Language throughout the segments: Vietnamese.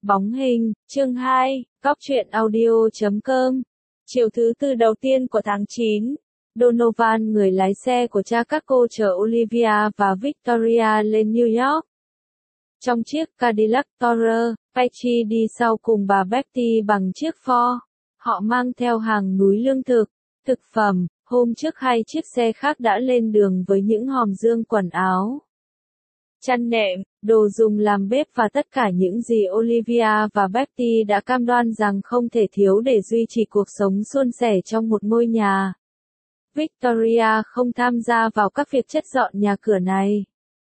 Bóng hình, chương 2, Góc truyện audio.com. Chiều thứ tư đầu tiên của tháng 9, Donovan, người lái xe của cha các cô, chở Olivia và Victoria lên New York. Trong chiếc Cadillac Tourer, Patty đi sau cùng bà Betty bằng chiếc Ford. Họ mang theo hàng núi lương thực, thực phẩm. Hôm trước hai chiếc xe khác đã lên đường với những hòm dương quần áo, chăn nệm, đồ dùng làm bếp và tất cả những gì Olivia và Betty đã cam đoan rằng không thể thiếu để duy trì cuộc sống suôn sẻ trong một ngôi nhà. Victoria không tham gia vào các việc chất dọn nhà cửa này.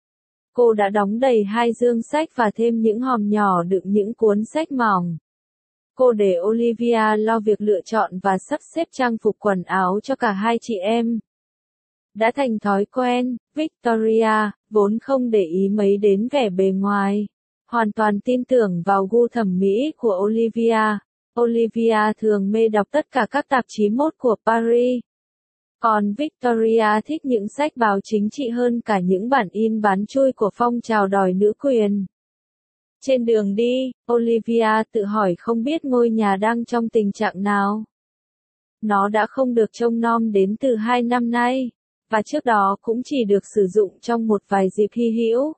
Cô đã đóng đầy hai dương sách và thêm những hòm nhỏ đựng những cuốn sách mỏng. Cô để Olivia lo việc lựa chọn và sắp xếp trang phục quần áo cho cả hai chị em. Đã thành thói quen, Victoria, vốn không để ý mấy đến vẻ bề ngoài, hoàn toàn tin tưởng vào gu thẩm mỹ của Olivia. Olivia thường mê đọc tất cả các tạp chí mốt của Paris. Còn Victoria thích những sách báo chính trị hơn cả những bản in bán chui của phong trào đòi nữ quyền. Trên đường đi, Olivia tự hỏi không biết ngôi nhà đang trong tình trạng nào. Nó đã không được trông nom đến từ 2 năm nay, và trước đó cũng chỉ được sử dụng trong một vài dịp hy hữu.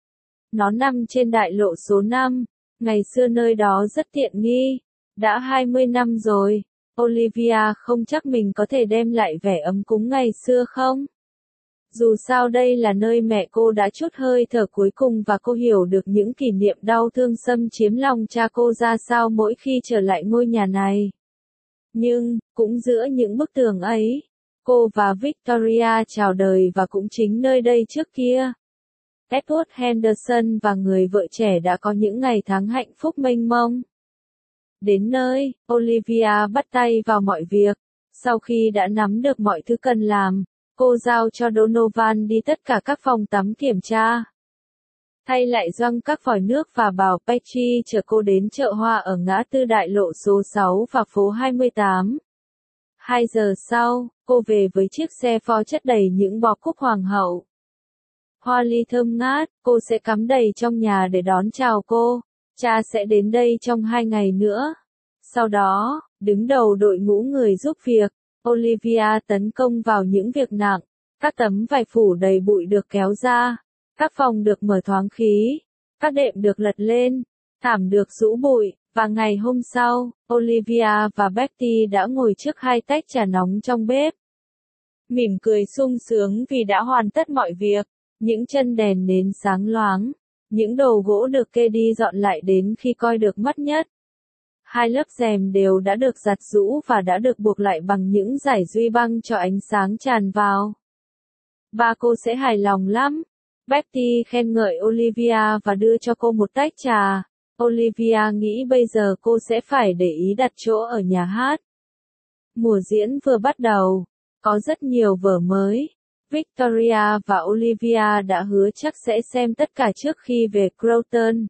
Nó nằm trên đại lộ số 5, ngày xưa nơi đó rất tiện nghi. Đã 20 năm rồi, Olivia không chắc mình có thể đem lại vẻ ấm cúng ngày xưa không? Dù sao đây là nơi mẹ cô đã trút hơi thở cuối cùng và cô hiểu được những kỷ niệm đau thương xâm chiếm lòng cha cô ra sao mỗi khi trở lại ngôi nhà này. Nhưng, cũng giữa những bức tường ấy, cô và Victoria chào đời và cũng chính nơi đây trước kia, Edward Henderson và người vợ trẻ đã có những ngày tháng hạnh phúc mênh mông. Đến nơi, Olivia bắt tay vào mọi việc. Sau khi đã nắm được mọi thứ cần làm, cô giao cho Donovan đi tất cả các phòng tắm kiểm tra, thay lại gioăng các vòi nước và bảo Patty chở cô đến chợ hoa ở ngã tư đại lộ số 6 và phố 28. 2 giờ sau, cô về với chiếc xe Ford chất đầy những bó cúc hoàng hậu. Hoa ly thơm ngát, cô sẽ cắm đầy trong nhà để đón chào cô. Cha sẽ đến đây trong 2 ngày nữa. Sau đó, đứng đầu đội ngũ người giúp việc, Olivia tấn công vào những việc nặng. Các tấm vải phủ đầy bụi được kéo ra, các phòng được mở thoáng khí, các đệm được lật lên, thảm được rũ bụi, và ngày hôm sau, Olivia và Betty đã ngồi trước 2 tách trà nóng trong bếp, mỉm cười sung sướng vì đã hoàn tất mọi việc. Những chân đèn nến sáng loáng, những đồ gỗ được kê đi dọn lại đến khi coi được mắt nhất. 2 lớp rèm đều đã được giặt giũ và đã được buộc lại bằng những dải duy băng cho ánh sáng tràn vào. Ba cô sẽ hài lòng lắm. Betty khen ngợi Olivia và đưa cho cô một tách trà. Olivia nghĩ bây giờ cô sẽ phải để ý đặt chỗ ở nhà hát. Mùa diễn vừa bắt đầu, có rất nhiều vở mới. Victoria và Olivia đã hứa chắc sẽ xem tất cả trước khi về Croton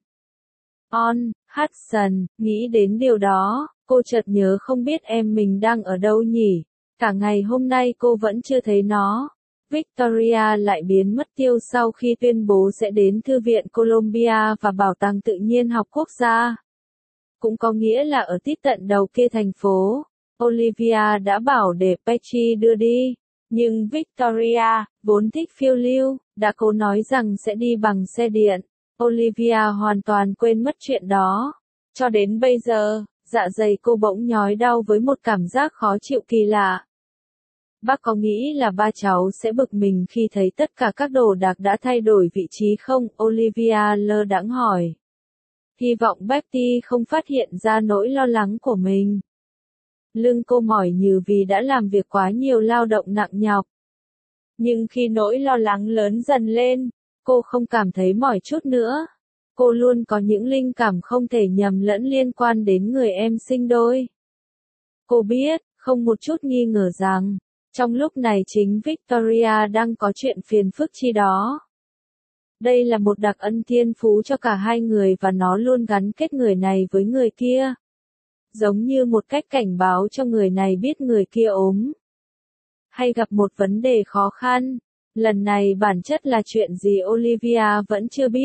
on Hudson. Nghĩ đến điều đó, cô chợt nhớ không biết em mình đang ở đâu nhỉ. Cả ngày hôm nay cô vẫn chưa thấy nó. Victoria lại biến mất tiêu sau khi tuyên bố sẽ đến Thư viện Columbia và Bảo tàng Tự nhiên học quốc gia. Cũng có nghĩa là ở tít tận đầu kia thành phố. Olivia đã bảo để Patty đưa đi. Nhưng Victoria, vốn thích phiêu lưu, đã cố nói rằng sẽ đi bằng xe điện. Olivia hoàn toàn quên mất chuyện đó. Cho đến bây giờ, dạ dày cô bỗng nhói đau với một cảm giác khó chịu kỳ lạ. Bác có nghĩ là ba cháu sẽ bực mình khi thấy tất cả các đồ đạc đã thay đổi vị trí không? Olivia lơ đãng hỏi. Hy vọng Betty không phát hiện ra nỗi lo lắng của mình. Lưng cô mỏi nhừ vì đã làm việc quá nhiều lao động nặng nhọc. Nhưng khi nỗi lo lắng lớn dần lên, cô không cảm thấy mỏi chút nữa. Cô luôn có những linh cảm không thể nhầm lẫn liên quan đến người em sinh đôi. Cô biết, không một chút nghi ngờ rằng, trong lúc này chính Victoria đang có chuyện phiền phức chi đó. Đây là một đặc ân thiên phú cho cả hai người và nó luôn gắn kết người này với người kia. Giống như một cách cảnh báo cho người này biết người kia ốm, hay gặp một vấn đề khó khăn. Lần này bản chất là chuyện gì Olivia vẫn chưa biết.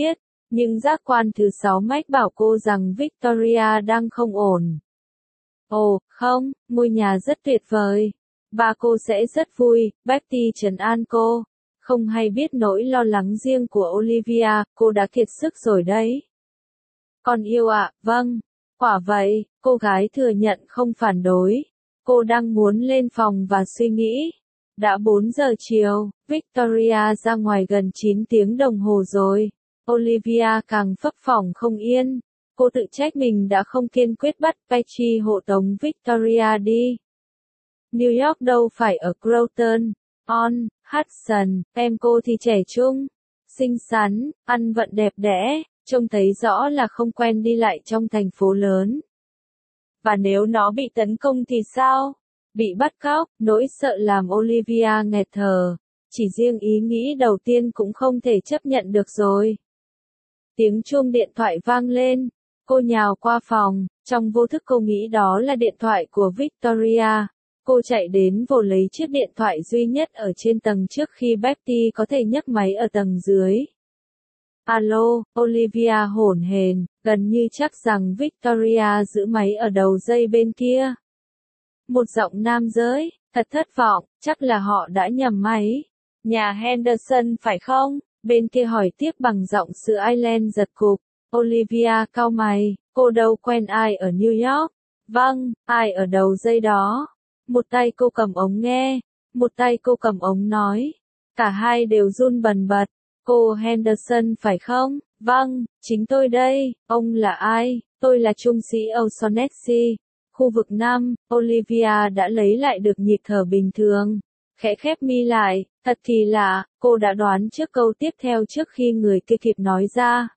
Nhưng giác quan thứ 6 mách bảo cô rằng Victoria đang không ổn. Ồ, không, ngôi nhà rất tuyệt vời. Ba cô sẽ rất vui, Betty trấn an cô. Không hay biết nỗi lo lắng riêng của Olivia, cô đã kiệt sức rồi đấy. Con yêu ạ, vâng. Quả vậy, cô gái thừa nhận không phản đối. Cô đang muốn lên phòng và suy nghĩ. Đã 4 giờ chiều, Victoria ra ngoài gần 9 tiếng đồng hồ rồi. Olivia càng phấp phỏng không yên. Cô tự trách mình đã không kiên quyết bắt Patty hộ tống Victoria đi. New York đâu phải ở Croton, on Hudson, em cô thì trẻ trung, xinh xắn, ăn vận đẹp đẽ, trông thấy rõ là không quen đi lại trong thành phố lớn. Và nếu nó bị tấn công thì sao? Bị bắt cóc, nỗi sợ làm Olivia nghẹt thở. Chỉ riêng ý nghĩ đầu tiên cũng không thể chấp nhận được rồi. Tiếng chuông điện thoại vang lên. Cô nhào qua phòng, trong vô thức cô nghĩ đó là điện thoại của Victoria. Cô chạy đến vồ lấy chiếc điện thoại duy nhất ở trên tầng trước khi Betty có thể nhấc máy ở tầng dưới. Alo, Olivia hổn hển, gần như chắc rằng Victoria giữ máy ở đầu dây bên kia. Một giọng nam giới, thật thất vọng, chắc là họ đã nhầm máy. Nhà Henderson phải không? Bên kia hỏi tiếp bằng giọng xứ Ireland giật cục. Olivia cau mày, cô đâu quen ai ở New York. Vâng, ai ở đầu dây đó. Một tay cô cầm ống nghe, một tay cô cầm ống nói. Cả hai đều run bần bật. Cô Henderson phải không? Vâng, chính tôi đây. Ông là ai? Tôi là trung sĩ O'Shaughnessy. Khu vực 5, Olivia đã lấy lại được nhịp thở bình thường. Khẽ khép mi lại, thật kỳ lạ, cô đã đoán trước câu tiếp theo trước khi người kia kịp nói ra.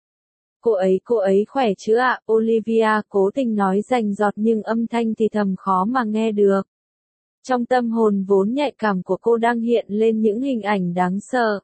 Cô ấy khỏe chứ ạ? Olivia cố tình nói rành giọt nhưng âm thanh thì thầm khó mà nghe được. Trong tâm hồn vốn nhạy cảm của cô đang hiện lên những hình ảnh đáng sợ.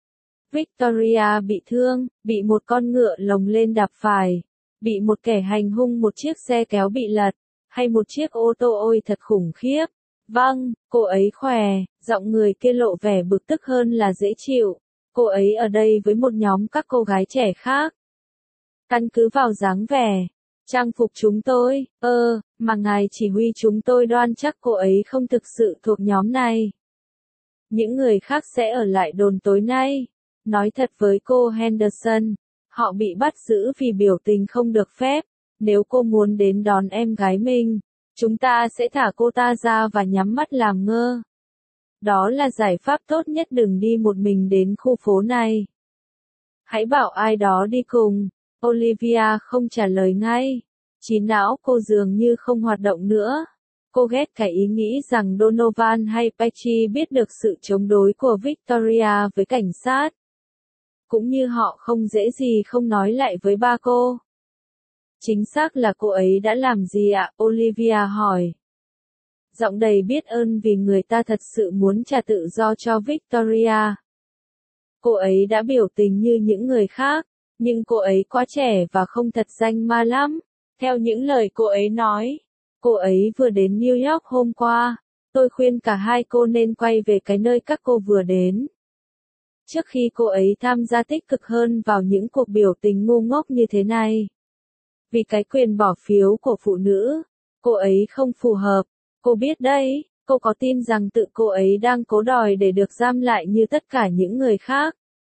Victoria bị thương, bị một con ngựa lồng lên đạp phải, bị một kẻ hành hung một chiếc xe kéo bị lật, hay một chiếc ô tô ôi thật khủng khiếp. Vâng, cô ấy khỏe, giọng người kia lộ vẻ bực tức hơn là dễ chịu. Cô ấy ở đây với một nhóm các cô gái trẻ khác. Căn cứ vào dáng vẻ, trang phục chúng tôi, mà ngài chỉ huy chúng tôi đoan chắc cô ấy không thực sự thuộc nhóm này. Những người khác sẽ ở lại đồn tối nay. Nói thật với cô Henderson, họ bị bắt giữ vì biểu tình không được phép. Nếu cô muốn đến đón em gái mình, chúng ta sẽ thả cô ta ra và nhắm mắt làm ngơ. Đó là giải pháp tốt nhất, đừng đi một mình đến khu phố này. Hãy bảo ai đó đi cùng. Olivia không trả lời ngay. Trí não cô dường như không hoạt động nữa. Cô ghét cái ý nghĩ rằng Donovan hay Patty biết được sự chống đối của Victoria với cảnh sát. Cũng như họ không dễ gì không nói lại với ba cô. Chính xác là cô ấy đã làm gì ạ? Olivia hỏi. Giọng đầy biết ơn vì người ta thật sự muốn trả tự do cho Victoria. Cô ấy đã biểu tình như những người khác, nhưng cô ấy quá trẻ và không thật danh ma lắm. Theo những lời cô ấy nói, cô ấy vừa đến New York hôm qua. Tôi khuyên cả hai cô nên quay về cái nơi các cô vừa đến. Trước khi cô ấy tham gia tích cực hơn vào những cuộc biểu tình ngu ngốc như thế này. Vì cái quyền bỏ phiếu của phụ nữ, cô ấy không phù hợp. Cô biết đấy, cô có tin rằng tự cô ấy đang cố đòi để được giam lại như tất cả những người khác.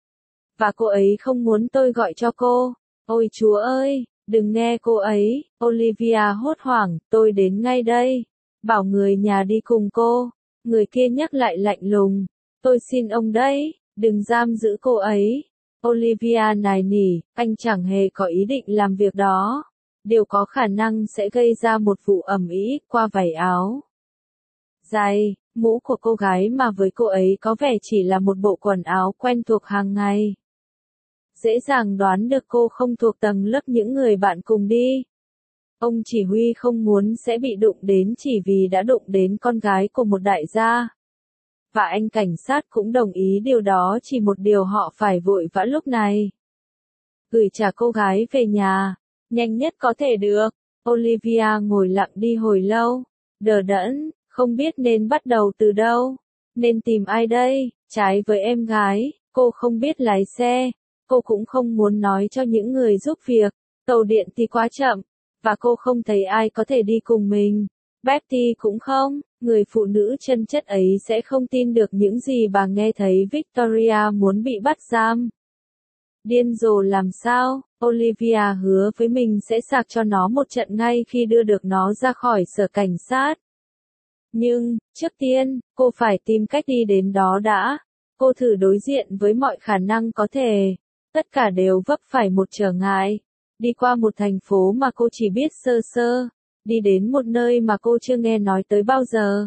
Và cô ấy không muốn tôi gọi cho cô. Ôi Chúa ơi, đừng nghe cô ấy. Olivia hốt hoảng, tôi đến ngay đây. Bảo người nhà đi cùng cô. Người kia nhắc lại lạnh lùng. Tôi xin ông đấy, đừng giam giữ cô ấy. Olivia nài nỉ, anh chẳng hề có ý định làm việc đó. Điều có khả năng sẽ gây ra một vụ ầm ĩ qua vải áo. Giày, mũ của cô gái mà với cô ấy có vẻ chỉ là một bộ quần áo quen thuộc hàng ngày. Dễ dàng đoán được cô không thuộc tầng lớp những người bạn cùng đi. Ông chỉ huy không muốn sẽ bị đụng đến chỉ vì đã đụng đến con gái của một đại gia. Và anh cảnh sát cũng đồng ý điều đó, chỉ một điều họ phải vội vã lúc này. Gửi trả cô gái về nhà, nhanh nhất có thể được. Olivia ngồi lặng đi hồi lâu, đờ đẫn, không biết nên bắt đầu từ đâu. Nên tìm ai đây? Trái với em gái, cô không biết lái xe. Cô cũng không muốn nói cho những người giúp việc, tàu điện thì quá chậm, và cô không thấy ai có thể đi cùng mình. Betty cũng không, người phụ nữ chân chất ấy sẽ không tin được những gì bà nghe thấy Victoria muốn bị bắt giam. Điên rồ làm sao, Olivia hứa với mình sẽ sạc cho nó một trận ngay khi đưa được nó ra khỏi sở cảnh sát. Nhưng, trước tiên, cô phải tìm cách đi đến đó đã. Cô thử đối diện với mọi khả năng có thể. Tất cả đều vấp phải một trở ngại. Đi qua một thành phố mà cô chỉ biết sơ sơ. Đi đến một nơi mà cô chưa nghe nói tới bao giờ.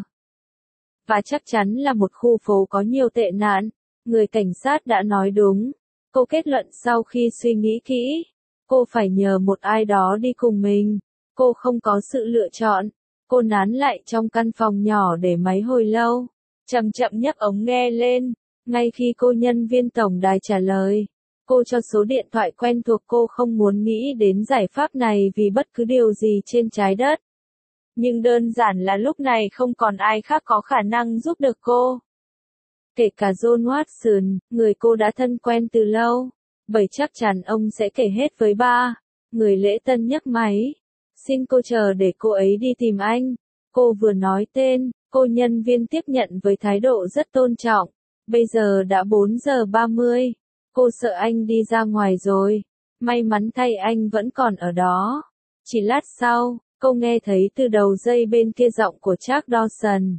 Và chắc chắn là một khu phố có nhiều tệ nạn. Người cảnh sát đã nói đúng. Cô kết luận sau khi suy nghĩ kỹ. Cô phải nhờ một ai đó đi cùng mình. Cô không có sự lựa chọn. Cô nán lại trong căn phòng nhỏ để máy hồi lâu. Chậm chậm nhấc ống nghe lên. Ngay khi cô nhân viên tổng đài trả lời, cô cho số điện thoại quen thuộc. Cô không muốn nghĩ đến giải pháp này vì bất cứ điều gì trên trái đất. Nhưng đơn giản là lúc này không còn ai khác có khả năng giúp được cô. Kể cả John Watson, người cô đã thân quen từ lâu. Bởi chắc chắn ông sẽ kể hết với ba. Người lễ tân nhấc máy. Xin cô chờ để cô ấy đi tìm anh. Cô vừa nói tên, cô nhân viên tiếp nhận với thái độ rất tôn trọng. Bây giờ đã 4 giờ 30. Cô sợ anh đi ra ngoài rồi. May mắn thay anh vẫn còn ở đó. Chỉ lát sau, cô nghe thấy từ đầu dây bên kia giọng của Jack Dawson.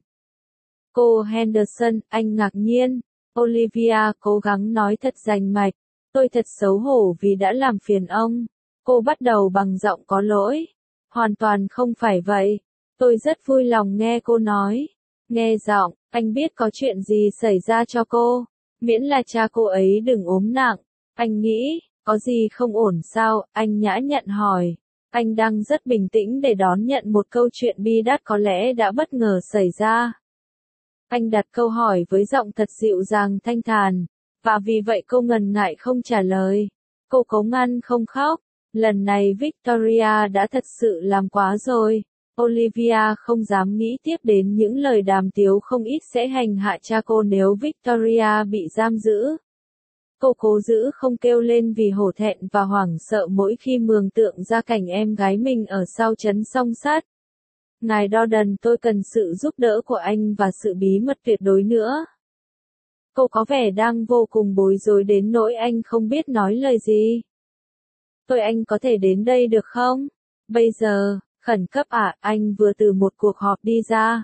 Cô Henderson, anh ngạc nhiên. Olivia cố gắng nói thật rành mạch. Tôi thật xấu hổ vì đã làm phiền ông. Cô bắt đầu bằng giọng có lỗi. Hoàn toàn không phải vậy. Tôi rất vui lòng nghe cô nói. Nghe giọng, anh biết có chuyện gì xảy ra cho cô. Miễn là cha cô ấy đừng ốm nặng. Anh nghĩ, có gì không ổn sao, anh nhã nhặn hỏi. Anh đang rất bình tĩnh để đón nhận một câu chuyện bi đát có lẽ đã bất ngờ xảy ra. Anh đặt câu hỏi với giọng thật dịu dàng thanh thản. Và vì vậy cô ngần ngại không trả lời. Cô cố ngăn không khóc. Lần này Victoria đã thật sự làm quá rồi. Olivia không dám nghĩ tiếp đến những lời đàm tiếu không ít sẽ hành hạ cha cô nếu Victoria bị giam giữ. Cô cố giữ không kêu lên vì hổ thẹn và hoảng sợ mỗi khi mường tượng ra cảnh em gái mình ở sau trấn song sắt. Ngài Gordon, tôi cần sự giúp đỡ của anh và sự bí mật tuyệt đối nữa. Cô có vẻ đang vô cùng bối rối đến nỗi anh không biết nói lời gì. Anh có thể đến đây được không? Bây giờ, khẩn cấp ạ, anh vừa từ một cuộc họp đi ra.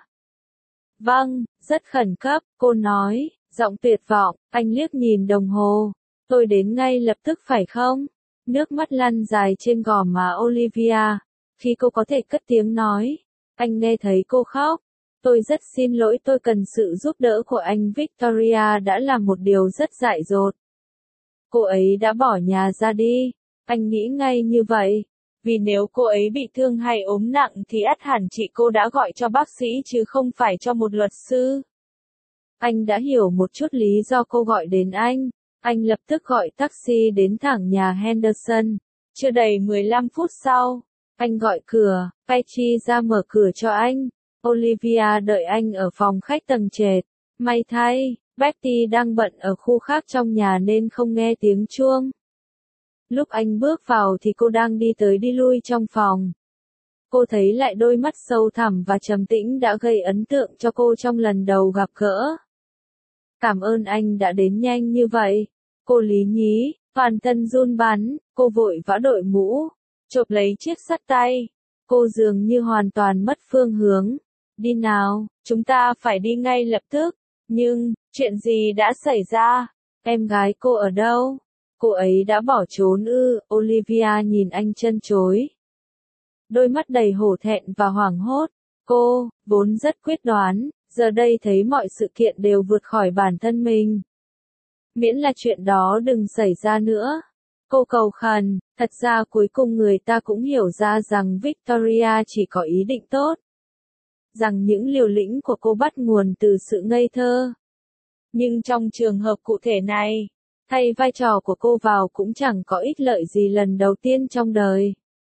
Vâng, rất khẩn cấp, cô nói, giọng tuyệt vọng. Anh liếc nhìn đồng hồ. Tôi đến ngay lập tức phải không? Nước mắt lăn dài trên gò má Olivia. Khi cô có thể cất tiếng nói, anh nghe thấy cô khóc. Tôi rất xin lỗi, tôi cần sự giúp đỡ của anh. Victoria đã làm một điều rất dại dột. Cô ấy đã bỏ nhà ra đi. Anh nghĩ ngay như vậy. Vì nếu cô ấy bị thương hay ốm nặng thì ắt hẳn chị cô đã gọi cho bác sĩ chứ không phải cho một luật sư. Anh đã hiểu một chút lý do cô gọi đến anh. Anh lập tức gọi taxi đến thẳng nhà Henderson. Chưa đầy 15 phút sau, anh gọi cửa. Patty ra mở cửa cho anh. Olivia đợi anh ở phòng khách tầng trệt. May thay, Betty đang bận ở khu khác trong nhà nên không nghe tiếng chuông. Lúc anh bước vào thì cô đang đi tới đi lui trong phòng. Cô thấy lại đôi mắt sâu thẳm và trầm tĩnh đã gây ấn tượng cho cô trong lần đầu gặp gỡ. Cảm ơn anh đã đến nhanh như vậy. Cô lý nhí, toàn thân run bắn, cô vội vã đội mũ, chộp lấy chiếc xắt tay. Cô dường như hoàn toàn mất phương hướng. Đi nào, chúng ta phải đi ngay lập tức. Nhưng, chuyện gì đã xảy ra? Em gái cô ở đâu? Cô ấy đã bỏ trốn ư? Olivia nhìn anh trân trối. Đôi mắt đầy hổ thẹn và hoảng hốt. Cô, vốn rất quyết đoán, giờ đây thấy mọi sự kiện đều vượt khỏi bản thân mình. Miễn là chuyện đó đừng xảy ra nữa. Cô cầu khẩn, thật ra cuối cùng người ta cũng hiểu ra rằng Victoria chỉ có ý định tốt. Rằng những liều lĩnh của cô bắt nguồn từ sự ngây thơ. Nhưng trong trường hợp cụ thể này, thay vai trò của cô vào cũng chẳng có ích lợi gì lần đầu tiên trong đời.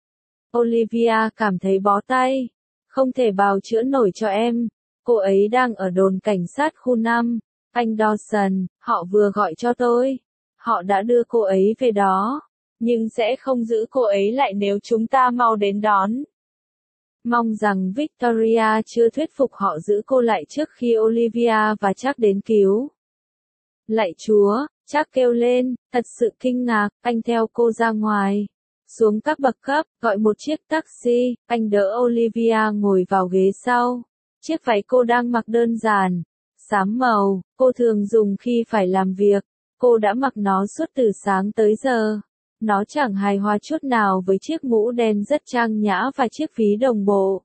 Olivia cảm thấy bó tay. Không thể bào chữa nổi cho em. Cô ấy đang ở đồn cảnh sát khu 5. Anh Dawson, họ vừa gọi cho tôi. Họ đã đưa cô ấy về đó, nhưng sẽ không giữ cô ấy lại nếu chúng ta mau đến đón. Mong rằng Victoria chưa thuyết phục họ giữ cô lại trước khi Olivia và Jack đến cứu. Lạy Chúa, Jack kêu lên, thật sự kinh ngạc, anh theo cô ra ngoài. Xuống các bậc cấp, gọi một chiếc taxi, anh đỡ Olivia ngồi vào ghế sau. Chiếc váy cô đang mặc đơn giản, xám màu, cô thường dùng khi phải làm việc. Cô đã mặc nó suốt từ sáng tới giờ. Nó chẳng hài hòa chút nào với chiếc mũ đen rất trang nhã và chiếc ví đồng bộ.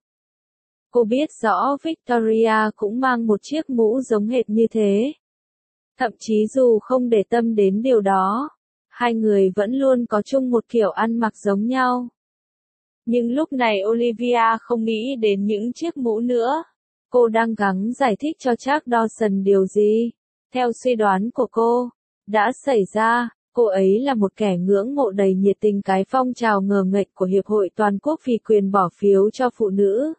Cô biết rõ Victoria cũng mang một chiếc mũ giống hệt như thế. Thậm chí dù không để tâm đến điều đó, hai người vẫn luôn có chung một kiểu ăn mặc giống nhau. Nhưng lúc này Olivia không nghĩ đến những chiếc mũ nữa. Cô đang gắng giải thích cho Jack Dawson điều gì, theo suy đoán của cô, đã xảy ra. Cô ấy là một kẻ ngưỡng mộ đầy nhiệt tình cái phong trào ngờ nghệch của Hiệp hội Toàn quốc vì quyền bỏ phiếu cho phụ nữ.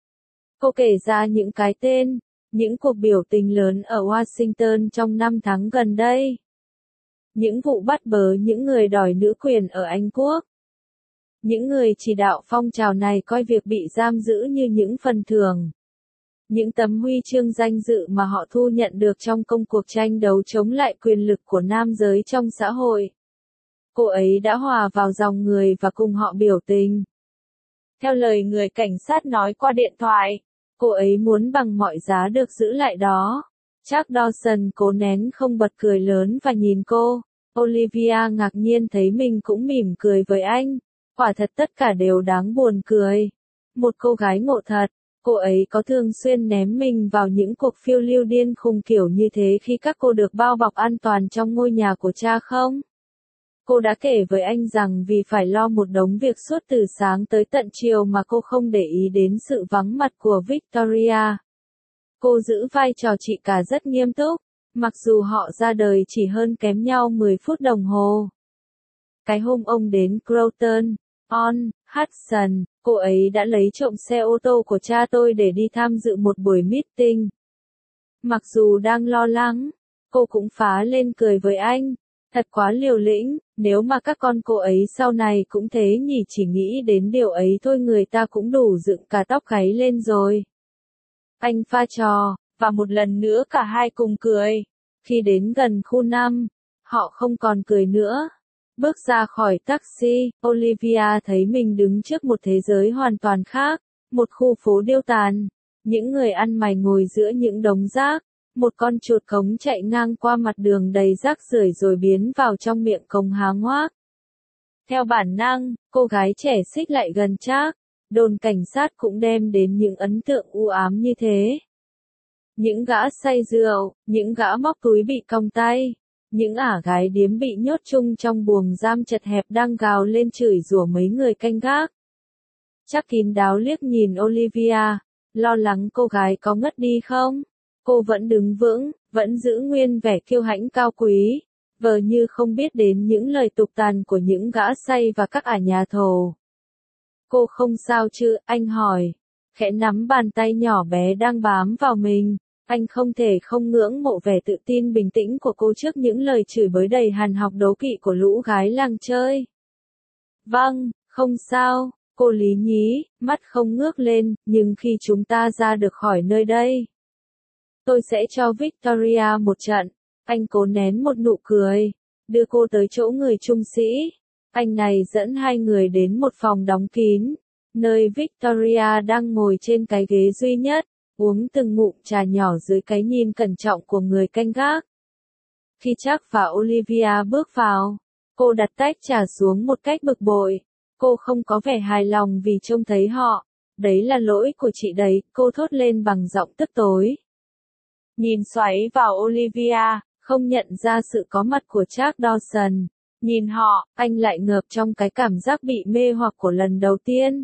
Cô kể ra những cái tên, những cuộc biểu tình lớn ở Washington trong 5 tháng gần đây. Những vụ bắt bớ những người đòi nữ quyền ở Anh Quốc. Những người chỉ đạo phong trào này coi việc bị giam giữ như những phần thưởng. Những tấm huy chương danh dự mà họ thu nhận được trong công cuộc tranh đấu chống lại quyền lực của nam giới trong xã hội. Cô ấy đã hòa vào dòng người và cùng họ biểu tình. Theo lời người cảnh sát nói qua điện thoại, cô ấy muốn bằng mọi giá được giữ lại đó. Jack Dawson cố nén không bật cười lớn và nhìn cô. Olivia ngạc nhiên thấy mình cũng mỉm cười với anh. Quả thật tất cả đều đáng buồn cười. Một cô gái ngộ thật. Cô ấy có thường xuyên ném mình vào những cuộc phiêu lưu điên khùng kiểu như thế khi các cô được bao bọc an toàn trong ngôi nhà của cha không? Cô đã kể với anh rằng vì phải lo một đống việc suốt từ sáng tới tận chiều mà cô không để ý đến sự vắng mặt của Victoria. Cô giữ vai trò chị cả rất nghiêm túc, mặc dù họ ra đời chỉ hơn kém nhau 10 phút đồng hồ. Cái hôm ông đến Groton on Hudson, cô ấy đã lấy trộm xe ô tô của cha tôi để đi tham dự một buổi meeting. Mặc dù đang lo lắng, cô cũng phá lên cười với anh. Thật quá liều lĩnh, nếu mà các con cô ấy sau này cũng thế nhỉ, chỉ nghĩ đến điều ấy thôi người ta cũng đủ dựng cả tóc gáy lên rồi. Anh pha trò, và một lần nữa cả hai cùng cười. Khi đến gần khu 5, họ không còn cười nữa. Bước ra khỏi taxi, Olivia thấy mình đứng trước một thế giới hoàn toàn khác, một khu phố điêu tàn. Những người ăn mày ngồi giữa những đống rác, một con chuột cống chạy ngang qua mặt đường đầy rác rưởi rồi biến vào trong miệng cống há ngoác. Theo bản năng, cô gái trẻ xích lại gần Jack. Đồn cảnh sát cũng đem đến những ấn tượng u ám như thế. Những gã say rượu, những gã móc túi bị còng tay. Những ả gái điếm bị nhốt chung trong buồng giam chật hẹp đang gào lên chửi rủa mấy người canh gác. Jack kín đáo liếc nhìn Olivia, lo lắng cô gái có ngất đi không. Cô vẫn đứng vững, vẫn giữ nguyên vẻ kiêu hãnh cao quý, vờ như không biết đến những lời tục tằn của những gã say và các ả nhà thổ. Cô không sao chứ, anh hỏi, khẽ nắm bàn tay nhỏ bé đang bám vào mình. Anh không thể không ngưỡng mộ vẻ tự tin bình tĩnh của cô trước những lời chửi bới đầy hàn học đố kỵ của lũ gái làng chơi. Vâng, không sao, cô lý nhí, mắt không ngước lên, nhưng khi chúng ta ra được khỏi nơi đây, tôi sẽ cho Victoria một trận. Anh cố nén một nụ cười, đưa cô tới chỗ người trung sĩ. Anh này dẫn hai người đến một phòng đóng kín, nơi Victoria đang ngồi trên cái ghế duy nhất, uống từng ngụm trà nhỏ dưới cái nhìn cẩn trọng của người canh gác. Khi Jack và Olivia bước vào, cô đặt tách trà xuống một cách bực bội. Cô không có vẻ hài lòng vì trông thấy họ. Đấy là lỗi của chị đấy, cô thốt lên bằng giọng tức tối. Nhìn xoáy vào Olivia, không nhận ra sự có mặt của Jack Dawson. Nhìn họ, anh lại ngợp trong cái cảm giác bị mê hoặc của lần đầu tiên.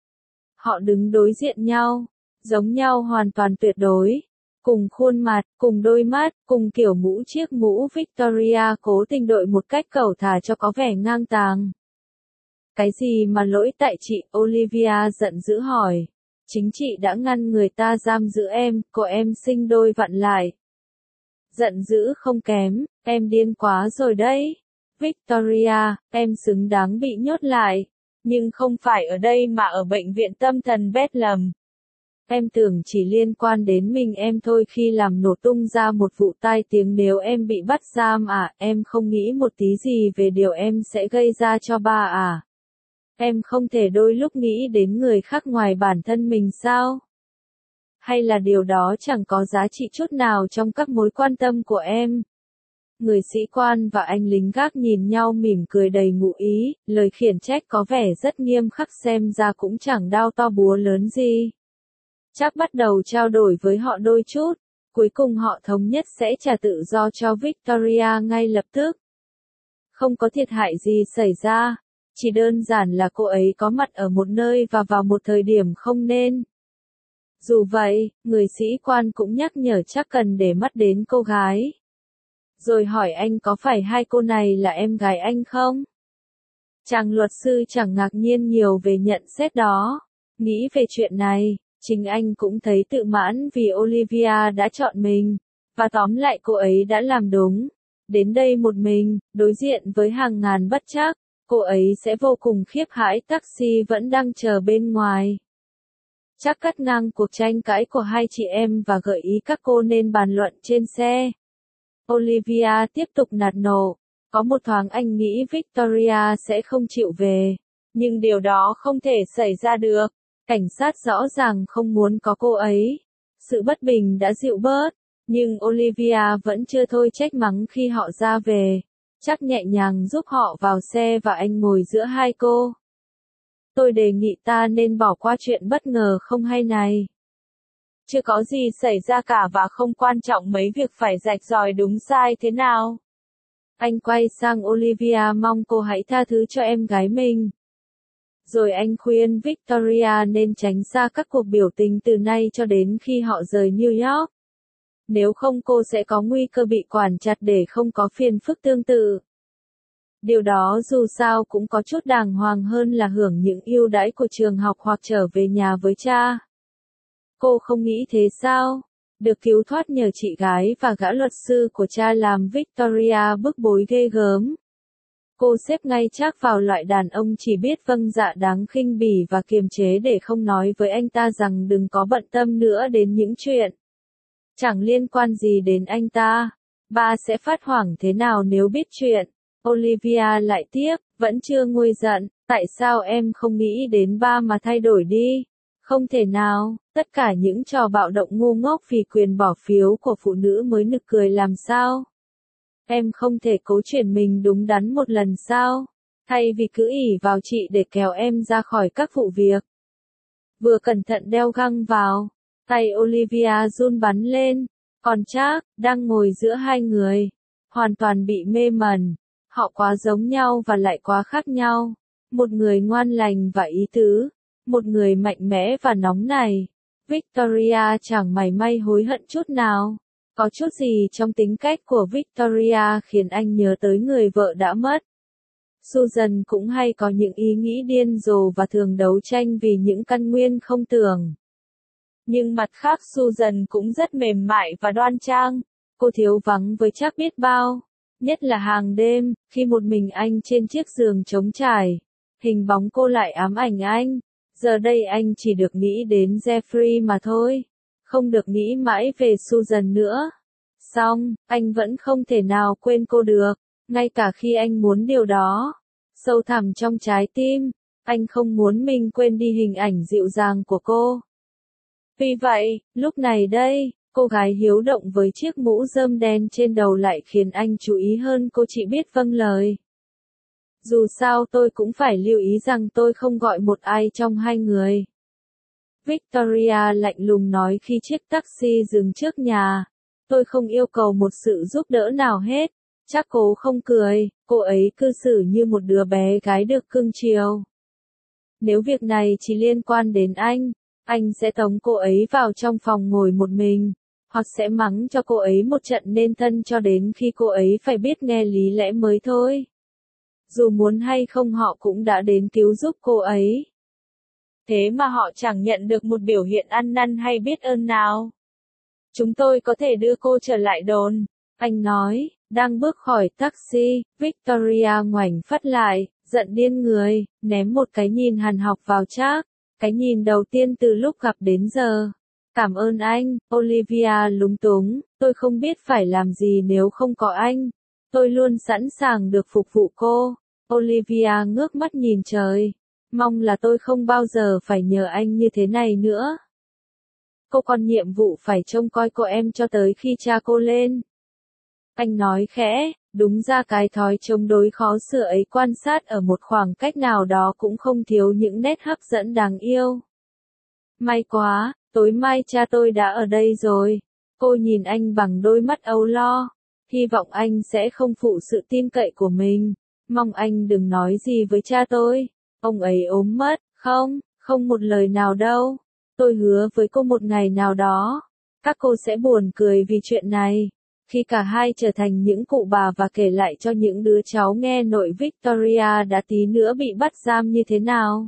Họ đứng đối diện nhau, giống nhau hoàn toàn tuyệt đối. Cùng khuôn mặt, cùng đôi mắt, cùng kiểu mũ chiếc mũ Victoria cố tình đội một cách cẩu thả cho có vẻ ngang tàng. Cái gì mà lỗi tại chị, Olivia giận dữ hỏi. Chính chị đã ngăn người ta giam giữ em, cô em sinh đôi vặn lại. Giận dữ không kém, em điên quá rồi đấy. Victoria, em xứng đáng bị nhốt lại. Nhưng không phải ở đây mà ở bệnh viện tâm thần Bethlehem. Em tưởng chỉ liên quan đến mình em thôi khi làm nổ tung ra một vụ tai tiếng nếu em bị bắt giam à, em không nghĩ một tí gì về điều em sẽ gây ra cho ba à. Em không thể đôi lúc nghĩ đến người khác ngoài bản thân mình sao? Hay là điều đó chẳng có giá trị chút nào trong các mối quan tâm của em? Người sĩ quan và anh lính gác nhìn nhau mỉm cười đầy ngụ ý, lời khiển trách có vẻ rất nghiêm khắc xem ra cũng chẳng đao to búa lớn gì. Chắc bắt đầu trao đổi với họ đôi chút, cuối cùng họ thống nhất sẽ trả tự do cho Victoria ngay lập tức. Không có thiệt hại gì xảy ra, chỉ đơn giản là cô ấy có mặt ở một nơi và vào một thời điểm không nên. Dù vậy, người sĩ quan cũng nhắc nhở chắc cần để mắt đến cô gái. Rồi hỏi anh có phải hai cô này là em gái anh không? Chàng luật sư chẳng ngạc nhiên nhiều về nhận xét đó. Nghĩ về chuyện này, chính anh cũng thấy tự mãn vì Olivia đã chọn mình. Và tóm lại cô ấy đã làm đúng. Đến đây một mình, đối diện với hàng ngàn bất trắc, cô ấy sẽ vô cùng khiếp hãi taxi vẫn đang chờ bên ngoài. Chắc cắt ngang cuộc tranh cãi của hai chị em và gợi ý các cô nên bàn luận trên xe. Olivia tiếp tục nạt nổ. Có một thoáng anh nghĩ Victoria sẽ không chịu về. Nhưng điều đó không thể xảy ra được. Cảnh sát rõ ràng không muốn có cô ấy. Sự bất bình đã dịu bớt. Nhưng Olivia vẫn chưa thôi trách mắng khi họ ra về. Chắc nhẹ nhàng giúp họ vào xe và anh ngồi giữa hai cô. Tôi đề nghị ta nên bỏ qua chuyện bất ngờ không hay này. Chưa có gì xảy ra cả và không quan trọng mấy việc phải rạch ròi đúng sai thế nào. Anh quay sang Olivia mong cô hãy tha thứ cho em gái mình. Rồi anh khuyên Victoria nên tránh xa các cuộc biểu tình từ nay cho đến khi họ rời New York. Nếu không cô sẽ có nguy cơ bị quản chặt để không có phiền phức tương tự. Điều đó dù sao cũng có chút đàng hoàng hơn là hưởng những ưu đãi của trường học hoặc trở về nhà với cha. Cô không nghĩ thế sao? Được cứu thoát nhờ chị gái và gã luật sư của cha làm Victoria bức bối ghê gớm. Cô xếp ngay chắc vào loại đàn ông chỉ biết vâng dạ đáng khinh bỉ và kiềm chế để không nói với anh ta rằng đừng có bận tâm nữa đến những chuyện chẳng liên quan gì đến anh ta. Ba sẽ phát hoảng thế nào nếu biết chuyện? Olivia lại tiếp, vẫn chưa nguôi giận, tại sao em không nghĩ đến ba mà thay đổi đi? Không thể nào, tất cả những trò bạo động ngu ngốc vì quyền bỏ phiếu của phụ nữ mới nực cười làm sao? Em không thể cố chuyển mình đúng đắn một lần sao? Thay vì cứ ỷ vào chị để kéo em ra khỏi các vụ việc. Vừa cẩn thận đeo găng vào, tay Olivia run bắn lên, còn Jack, đang ngồi giữa hai người, hoàn toàn bị mê mẩn. Họ quá giống nhau và lại quá khác nhau. Một người ngoan lành và ý tứ, một người mạnh mẽ và nóng nảy. Victoria chẳng mảy may hối hận chút nào. Có chút gì trong tính cách của Victoria khiến anh nhớ tới người vợ đã mất. Susan cũng hay có những ý nghĩ điên rồ và thường đấu tranh vì những căn nguyên không tưởng. Nhưng mặt khác Susan cũng rất mềm mại và đoan trang. Cô thiếu vắng với Jack biết bao. Nhất là hàng đêm, khi một mình anh trên chiếc giường trống trải. Hình bóng cô lại ám ảnh anh. Giờ đây anh chỉ được nghĩ đến Jeffrey mà thôi. Không được nghĩ mãi về Susan nữa. Song, anh vẫn không thể nào quên cô được. Ngay cả khi anh muốn điều đó. Sâu thẳm trong trái tim, anh không muốn mình quên đi hình ảnh dịu dàng của cô. Vì vậy, lúc này đây, cô gái hiếu động với chiếc mũ rơm đen trên đầu lại khiến anh chú ý hơn cô chỉ biết vâng lời. Dù sao tôi cũng phải lưu ý rằng tôi không gọi một ai trong hai người. Victoria lạnh lùng nói khi chiếc taxi dừng trước nhà. Tôi không yêu cầu một sự giúp đỡ nào hết. Chắc cô không cười, cô ấy cư xử như một đứa bé gái được cưng chiều. Nếu việc này chỉ liên quan đến anh sẽ tống cô ấy vào trong phòng ngồi một mình, hoặc sẽ mắng cho cô ấy một trận nên thân cho đến khi cô ấy phải biết nghe lý lẽ mới thôi. Dù muốn hay không họ cũng đã đến cứu giúp cô ấy. Thế mà họ chẳng nhận được một biểu hiện ăn năn hay biết ơn nào. Chúng tôi có thể đưa cô trở lại đồn, anh nói, Đang bước khỏi taxi, Victoria ngoảnh phát lại, giận điên người, ném một cái nhìn hằn học vào Jack. Cái nhìn đầu tiên từ lúc gặp đến giờ. Cảm ơn anh, Olivia lúng túng, tôi không biết phải làm gì nếu không có anh. Tôi luôn sẵn sàng được phục vụ cô. Olivia ngước mắt nhìn trời. Mong là tôi không bao giờ phải nhờ anh như thế này nữa. Cô còn nhiệm vụ phải trông coi cô em cho tới khi cha cô lên. Anh nói khẽ, đúng ra cái thói chống đối khó sửa ấy quan sát ở một khoảng cách nào đó cũng không thiếu những nét hấp dẫn đáng yêu. May quá, tối mai cha tôi đã ở đây rồi. Cô nhìn anh bằng đôi mắt âu lo. Hy vọng anh sẽ không phụ sự tin cậy của mình. Mong anh đừng nói gì với cha tôi. Ông ấy ốm mất, không một lời nào đâu. Tôi hứa với cô một ngày nào đó. Các cô sẽ buồn cười vì chuyện này. Khi cả hai trở thành những cụ bà và kể lại cho những đứa cháu nghe nội Victoria đã tí nữa bị bắt giam như thế nào.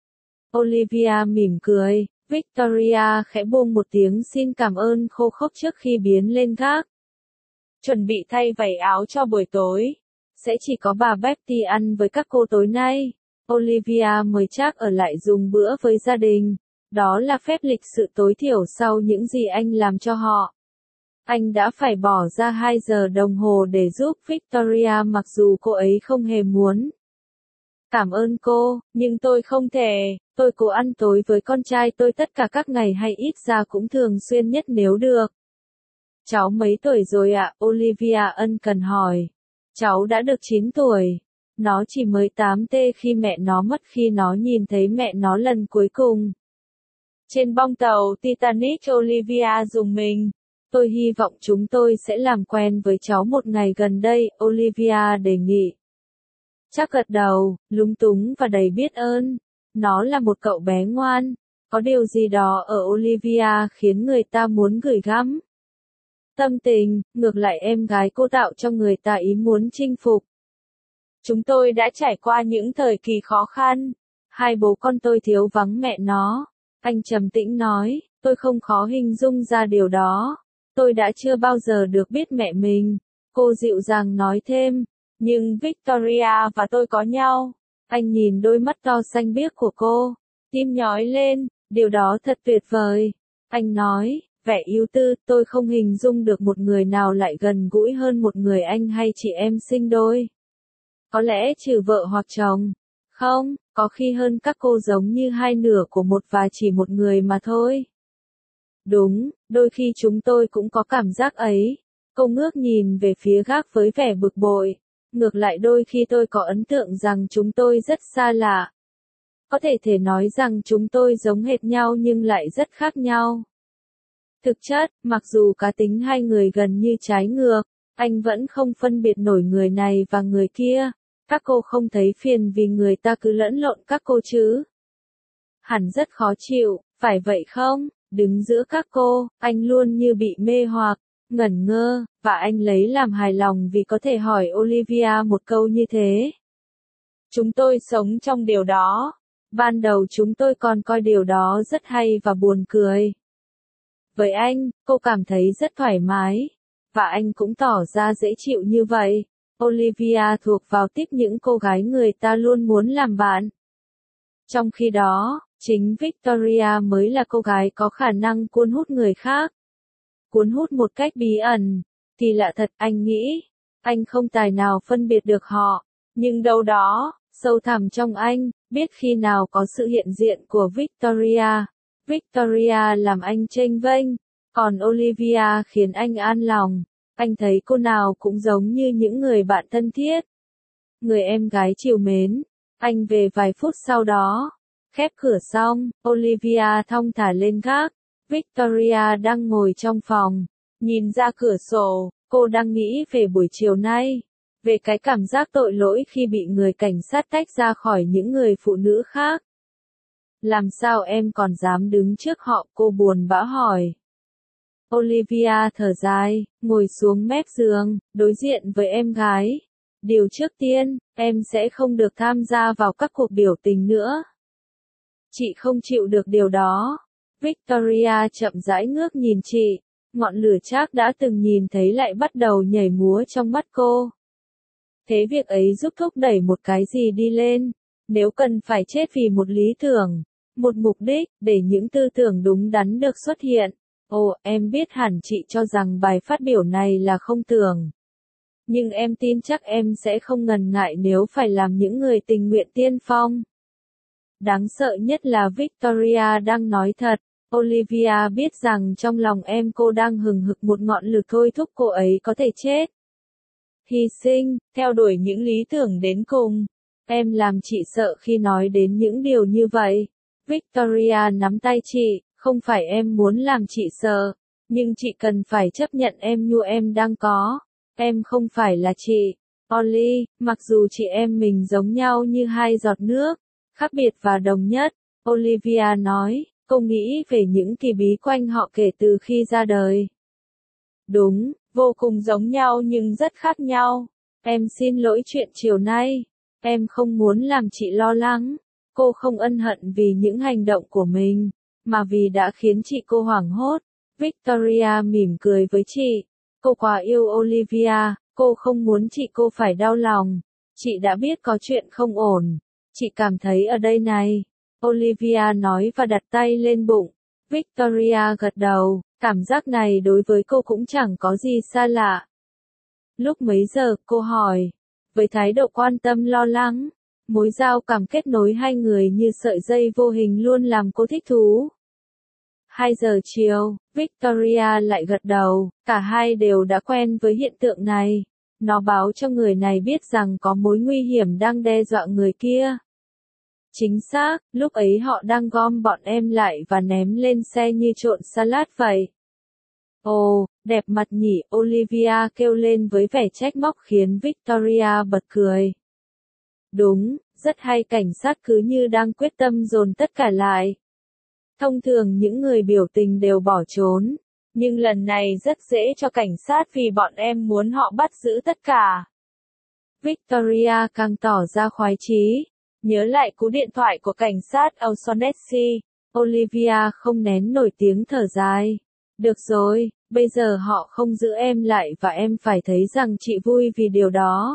Olivia mỉm cười, Victoria khẽ buông một tiếng xin cảm ơn khô khốc trước khi biến lên gác. Chuẩn bị thay váy áo cho buổi tối. Sẽ chỉ có bà Betty ăn với các cô tối nay. Olivia mời Jack ở lại dùng bữa với gia đình. Đó là phép lịch sự tối thiểu sau những gì anh làm cho họ. Anh đã phải bỏ ra 2 giờ đồng hồ để giúp Victoria mặc dù cô ấy không hề muốn. Cảm ơn cô, nhưng tôi không thể, tôi cố ăn tối với con trai tôi tất cả các ngày hay ít ra cũng thường xuyên nhất nếu được. Cháu mấy tuổi rồi ạ? Olivia ân cần hỏi. Cháu đã được 9 tuổi. Nó chỉ mới 8T khi mẹ nó mất khi nó nhìn thấy mẹ nó lần cuối cùng. Trên bong tàu Titanic Olivia rùng mình. Tôi hy vọng chúng tôi sẽ làm quen với cháu một ngày gần đây, Olivia đề nghị. Chắc gật đầu, lúng túng và đầy biết ơn. Nó là một cậu bé ngoan. Có điều gì đó ở Olivia khiến người ta muốn gửi gắm. Tâm tình, ngược lại em gái cô tạo cho người ta ý muốn chinh phục. Chúng tôi đã trải qua những thời kỳ khó khăn. Hai bố con tôi thiếu vắng mẹ nó. Anh trầm tĩnh nói, tôi không khó hình dung ra điều đó. Tôi đã chưa bao giờ được biết mẹ mình. Cô dịu dàng nói thêm, nhưng Victoria và tôi có nhau. Anh nhìn đôi mắt to xanh biếc của cô, tim nhói lên, điều đó thật tuyệt vời. Anh nói, vẻ ưu tư, tôi không hình dung được một người nào lại gần gũi hơn một người anh hay chị em sinh đôi. Có lẽ trừ vợ hoặc chồng. Không, có khi hơn các cô giống như hai nửa của một và chỉ một người mà thôi. Đúng, đôi khi chúng tôi cũng có cảm giác ấy. Cô ngước nhìn về phía gác với vẻ bực bội. Ngược lại đôi khi tôi có ấn tượng rằng chúng tôi rất xa lạ. Có thể nói rằng chúng tôi giống hệt nhau nhưng lại rất khác nhau. Thực chất, mặc dù cá tính hai người gần như trái ngược, anh vẫn không phân biệt nổi người này và người kia. Các cô không thấy phiền vì người ta cứ lẫn lộn các cô chứ? Hẳn rất khó chịu, phải vậy không? Đứng giữa các cô, anh luôn như bị mê hoặc, ngẩn ngơ, và anh lấy làm hài lòng vì có thể hỏi Olivia một câu như thế. Chúng tôi sống trong điều đó. Ban đầu chúng tôi còn coi điều đó rất hay và buồn cười. Với anh, cô cảm thấy rất thoải mái. Và anh cũng tỏ ra dễ chịu như vậy. Olivia thuộc vào tiếp những cô gái người ta luôn muốn làm bạn. Trong khi đó, chính Victoria mới là cô gái có khả năng cuốn hút người khác. Cuốn hút một cách bí ẩn. Kỳ lạ thật, anh nghĩ. Anh không tài nào phân biệt được họ. Nhưng đâu đó, sâu thẳm trong anh, biết khi nào có sự hiện diện của Victoria. Victoria làm anh chênh vênh. Còn Olivia khiến anh an lòng. Anh thấy cô nào cũng giống như những người bạn thân thiết. Người em gái trìu mến. Anh về vài phút sau đó. Khép cửa xong, Olivia thong thả lên gác. Victoria đang ngồi trong phòng. Nhìn ra cửa sổ, cô đang nghĩ về buổi chiều nay. Về cái cảm giác tội lỗi khi bị người cảnh sát tách ra khỏi những người phụ nữ khác. Làm sao em còn dám đứng trước họ, cô buồn bã hỏi. Olivia thở dài, ngồi xuống mép giường, đối diện với em gái. Điều trước tiên, em sẽ không được tham gia vào các cuộc biểu tình nữa. Chị không chịu được điều đó. Victoria chậm rãi ngước nhìn chị. ngọn lửa Trác đã từng nhìn thấy lại bắt đầu nhảy múa trong mắt cô. Thế việc ấy giúp thúc đẩy một cái gì đi lên, nếu cần phải chết vì một lý tưởng, một mục đích, để những tư tưởng đúng đắn được xuất hiện. Ồ, em biết hẳn chị cho rằng bài phát biểu này là không tưởng. Nhưng em tin chắc em sẽ không ngần ngại nếu phải làm những người tình nguyện tiên phong. Đáng sợ nhất là Victoria đang nói thật. Olivia biết rằng trong lòng em cô đang hừng hực một ngọn lửa thôi thúc cô ấy có thể chết. Hy sinh, theo đuổi những lý tưởng đến cùng. Em làm chị sợ khi nói đến những điều như vậy. Victoria nắm tay chị, không phải em muốn làm chị sợ, nhưng chị cần phải chấp nhận em như em đang có. Em không phải là chị. Ollie, mặc dù chị em mình giống nhau như hai giọt nước, khác biệt và đồng nhất, Olivia nói, cô nghĩ về những kỳ bí quanh họ kể từ khi ra đời. Đúng, vô cùng giống nhau nhưng rất khác nhau. Em xin lỗi chuyện chiều nay. Em không muốn làm chị lo lắng. Cô không ân hận vì những hành động của mình, mà vì đã khiến chị cô hoảng hốt. Victoria mỉm cười với chị. Cô quá yêu Olivia, cô không muốn chị cô phải đau lòng. Chị đã biết có chuyện không ổn. Chị cảm thấy ở đây này. Olivia nói và đặt tay lên bụng. Victoria gật đầu, cảm giác này đối với cô cũng chẳng có gì xa lạ. Lúc mấy giờ, cô hỏi. Với thái độ quan tâm lo lắng, mối giao cảm kết nối hai người như sợi dây vô hình luôn làm cô thích thú. 2 giờ chiều, Victoria lại gật đầu, cả hai đều đã quen với hiện tượng này. Nó báo cho người này biết rằng có mối nguy hiểm đang đe dọa người kia. Chính xác, lúc ấy họ đang gom bọn em lại và ném lên xe như trộn salad vậy. Ồ, đẹp mặt nhỉ, Olivia kêu lên với vẻ trách móc khiến Victoria bật cười. Đúng, rất hay, cảnh sát cứ như đang quyết tâm dồn tất cả lại. Thông thường những người biểu tình đều bỏ trốn, nhưng lần này rất dễ cho cảnh sát vì bọn em muốn họ bắt giữ tất cả. Victoria càng tỏ ra khoái chí. Nhớ lại cú điện thoại của cảnh sát O'Shaughnessy, Olivia không nén nổi tiếng thở dài. Được rồi, bây giờ họ không giữ em lại và em phải thấy rằng chị vui vì điều đó.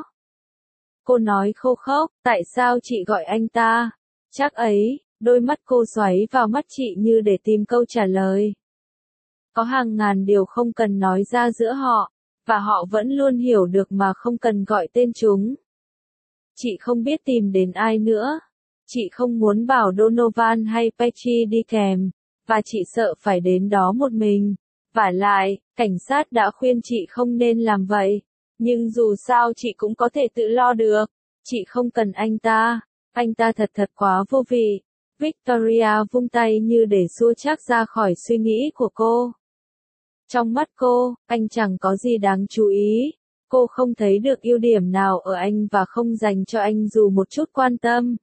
Cô nói khô khốc, tại sao chị gọi anh ta? Chắc ấy, đôi mắt cô xoáy vào mắt chị như để tìm câu trả lời. Có hàng ngàn điều không cần nói ra giữa họ, và họ vẫn luôn hiểu được mà không cần gọi tên chúng. Chị không biết tìm đến ai nữa. Chị không muốn bảo Donovan hay Petrie đi kèm, và chị sợ phải đến đó một mình. Vả lại, cảnh sát đã khuyên chị không nên làm vậy. Nhưng dù sao chị cũng có thể tự lo được. Chị không cần anh ta. Anh ta thật quá vô vị. Victoria vung tay như để xua Trác ra khỏi suy nghĩ của cô. Trong mắt cô, anh chẳng có gì đáng chú ý. Cô không thấy được ưu điểm nào ở anh và không dành cho anh dù một chút quan tâm.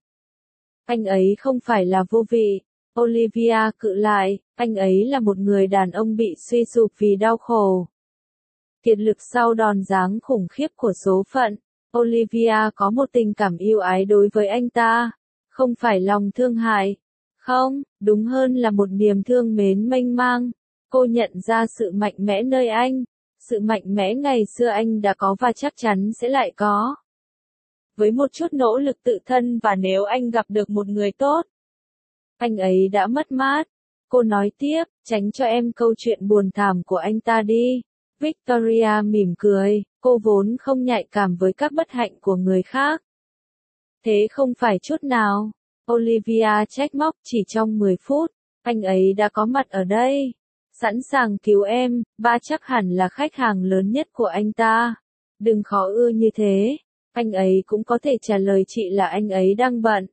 Anh ấy không phải là vô vị. Olivia cự lại, anh ấy là một người đàn ông bị suy sụp vì đau khổ. Kiệt lực sau đòn giáng khủng khiếp của số phận, Olivia có một tình cảm yêu ái đối với anh ta. Không phải lòng thương hại. Không, đúng hơn là một niềm thương mến mênh mang. Cô nhận ra sự mạnh mẽ nơi anh. Sự mạnh mẽ ngày xưa anh đã có và chắc chắn sẽ lại có. Với một chút nỗ lực tự thân và nếu anh gặp được một người tốt. Anh ấy đã mất mát. Cô nói tiếp, tránh cho em câu chuyện buồn thảm của anh ta đi. Victoria mỉm cười, cô vốn không nhạy cảm với các bất hạnh của người khác. Thế không phải chút nào. Olivia trách móc, chỉ trong 10 phút, anh ấy đã có mặt ở đây. Sẵn sàng cứu em, ba chắc hẳn là khách hàng lớn nhất của anh ta. Đừng khó ưa như thế. Anh ấy cũng có thể trả lời chị là anh ấy đang bận.